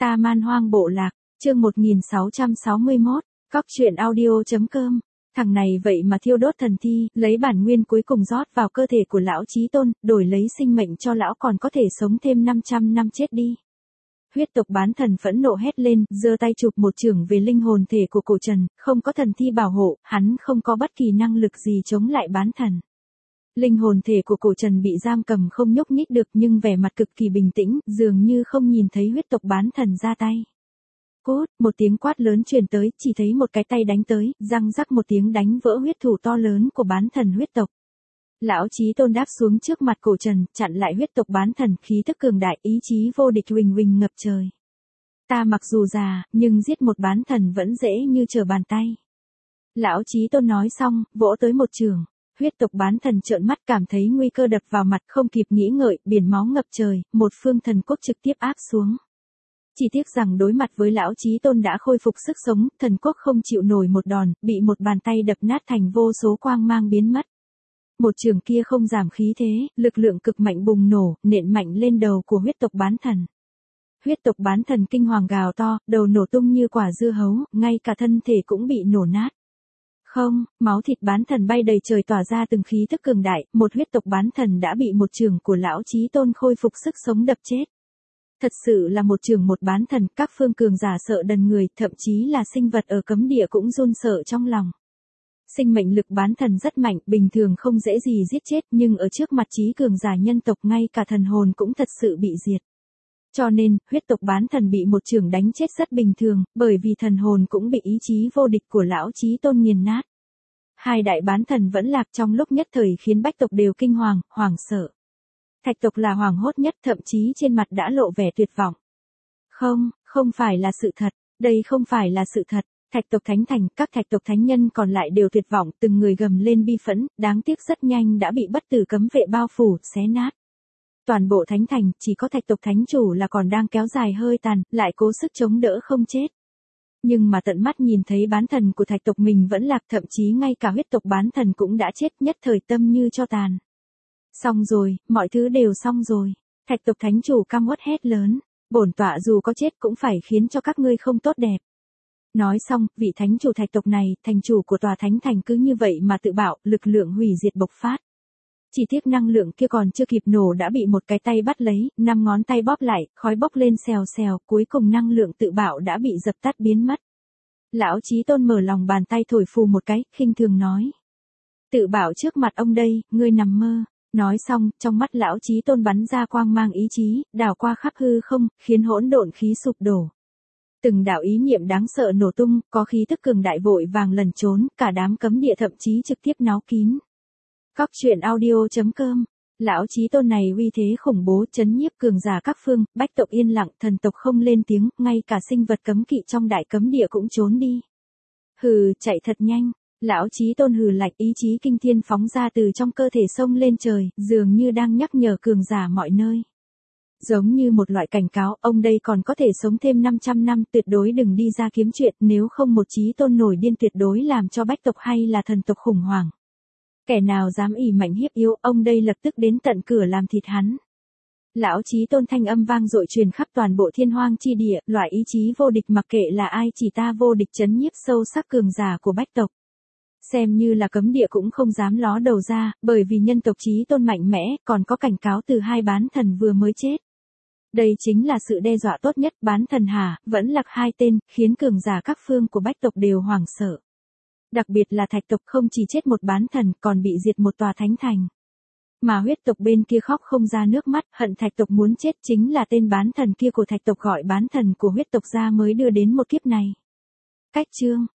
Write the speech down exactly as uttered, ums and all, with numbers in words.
Ta Man Hoang Bộ Lạc, chương một nghìn sáu trăm sáu mươi mốt, cóc truyện audio chấm com. Thằng này vậy mà thiêu đốt thần thi, lấy bản nguyên cuối cùng rót vào cơ thể của lão Chí Tôn, đổi lấy sinh mệnh cho lão còn có thể sống thêm năm trăm năm chết đi. Huyết tộc bán thần phẫn nộ hét lên, giơ tay chụp một chưởng về linh hồn thể của cổ trần, không có thần thi bảo hộ, hắn không có bất kỳ năng lực gì chống lại bán thần. Linh hồn thể của cổ trần bị giam cầm không nhúc nhích được nhưng vẻ mặt cực kỳ bình tĩnh, dường như không nhìn thấy huyết tộc bán thần ra tay. Cốt, một tiếng quát lớn truyền tới, chỉ thấy một cái tay đánh tới, răng rắc một tiếng đánh vỡ huyết thủ to lớn của bán thần huyết tộc. Lão Chí Tôn đáp xuống trước mặt cổ trần, chặn lại huyết tộc bán thần, khí tức cường đại, ý chí vô địch huỳnh huỳnh ngập trời. Ta mặc dù già, nhưng giết một bán thần vẫn dễ như trở bàn tay. Lão Chí Tôn nói xong, vỗ tới một chưởng. Huyết tộc bán thần trợn mắt cảm thấy nguy cơ đập vào mặt, không kịp nghĩ ngợi, biển máu ngập trời, một phương thần quốc trực tiếp áp xuống. Chỉ tiếc rằng đối mặt với lão Chí Tôn đã khôi phục sức sống, thần quốc không chịu nổi một đòn, bị một bàn tay đập nát thành vô số quang mang biến mất. Một trường kia không giảm khí thế, lực lượng cực mạnh bùng nổ, nện mạnh lên đầu của huyết tộc bán thần. Huyết tộc bán thần kinh hoàng gào to, đầu nổ tung như quả dưa hấu, ngay cả thân thể cũng bị nổ nát. Không, máu thịt bán thần bay đầy trời tỏa ra từng khí tức cường đại, một huyết tộc bán thần đã bị một chưởng của lão Chí Tôn khôi phục sức sống đập chết. Thật sự là một chưởng một bán thần, các phương cường giả sợ đần người, thậm chí là sinh vật ở cấm địa cũng run sợ trong lòng. Sinh mệnh lực bán thần rất mạnh, bình thường không dễ gì giết chết, nhưng ở trước mặt trí cường giả nhân tộc ngay cả thần hồn cũng thật sự bị diệt. Cho nên, huyết tộc bán thần bị một chưởng đánh chết rất bình thường, bởi vì thần hồn cũng bị ý chí vô địch của lão Chí Tôn nghiền nát. Hai đại bán thần vẫn lạc trong lúc nhất thời khiến bách tộc đều kinh hoàng, hoảng sợ. Thạch tộc là hoảng hốt nhất, thậm chí trên mặt đã lộ vẻ tuyệt vọng. Không, không phải là sự thật, đây không phải là sự thật. Thạch tộc thánh thành, các thạch tộc thánh nhân còn lại đều tuyệt vọng, từng người gầm lên bi phẫn, đáng tiếc rất nhanh đã bị bất tử cấm vệ bao phủ, xé nát. Toàn bộ thánh thành, chỉ có thạch tộc thánh chủ là còn đang kéo dài hơi tàn, lại cố sức chống đỡ không chết. Nhưng mà tận mắt nhìn thấy bán thần của thạch tộc mình vẫn lạc, thậm chí ngay cả huyết tộc bán thần cũng đã chết, nhất thời tâm như cho tàn. Xong rồi, mọi thứ đều xong rồi. Thạch tộc thánh chủ căm uất hét lớn, bổn tọa dù có chết cũng phải khiến cho các ngươi không tốt đẹp. Nói xong, vị thánh chủ thạch tộc này, thành chủ của tòa thánh thành cứ như vậy mà tự bạo, lực lượng hủy diệt bộc phát. Chỉ tiếc năng lượng kia còn chưa kịp nổ đã bị một cái tay bắt lấy, năm ngón tay bóp lại, khói bốc lên xèo xèo, cuối cùng năng lượng tự bạo đã bị dập tắt biến mất. Lão Chí Tôn mở lòng bàn tay thổi phù một cái, khinh thường nói. Tự bạo trước mặt ông đây, ngươi nằm mơ. Nói xong, trong mắt lão Chí Tôn bắn ra quang mang ý chí, đảo qua khắp hư không, khiến hỗn độn khí sụp đổ. Từng đạo ý niệm đáng sợ nổ tung, có khí tức cường đại vội vàng lẩn trốn, cả đám cấm địa thậm chí trực tiếp náo kín. Cóc truyện audio chấm com. Lão Chí Tôn này uy thế khủng bố, chấn nhiếp cường giả các phương, bách tộc yên lặng, thần tộc không lên tiếng, ngay cả sinh vật cấm kỵ trong đại cấm địa cũng trốn đi. Hừ, chạy thật nhanh. Lão Chí Tôn hừ lạnh, ý chí kinh thiên phóng ra từ trong cơ thể sông lên trời, dường như đang nhắc nhở cường giả mọi nơi. Giống như một loại cảnh cáo, ông đây còn có thể sống thêm năm trăm năm, tuyệt đối đừng đi ra kiếm chuyện, nếu không một Chí Tôn nổi điên tuyệt đối làm cho bách tộc hay là thần tộc khủng hoảng. Kẻ nào dám ỷ mạnh hiếp yếu, ông đây lập tức đến tận cửa làm thịt hắn. Lão Chí Tôn thanh âm vang dội truyền khắp toàn bộ thiên hoang chi địa, loại ý chí vô địch mặc kệ là ai, chỉ ta vô địch chấn nhiếp sâu sắc cường giả của bách tộc. Xem như là cấm địa cũng không dám ló đầu ra, bởi vì nhân tộc Chí Tôn mạnh mẽ, còn có cảnh cáo từ hai bán thần vừa mới chết. Đây chính là sự đe dọa tốt nhất, bán thần hà, vẫn lạc hai tên, khiến cường giả các phương của bách tộc đều hoảng sợ. Đặc biệt là thạch tộc không chỉ chết một bán thần, còn bị diệt một tòa thánh thành. Mà huyết tộc bên kia khóc không ra nước mắt, hận thạch tộc muốn chết, chính là tên bán thần kia của thạch tộc gọi bán thần của huyết tộc ra mới đưa đến một kiếp này. Cách chương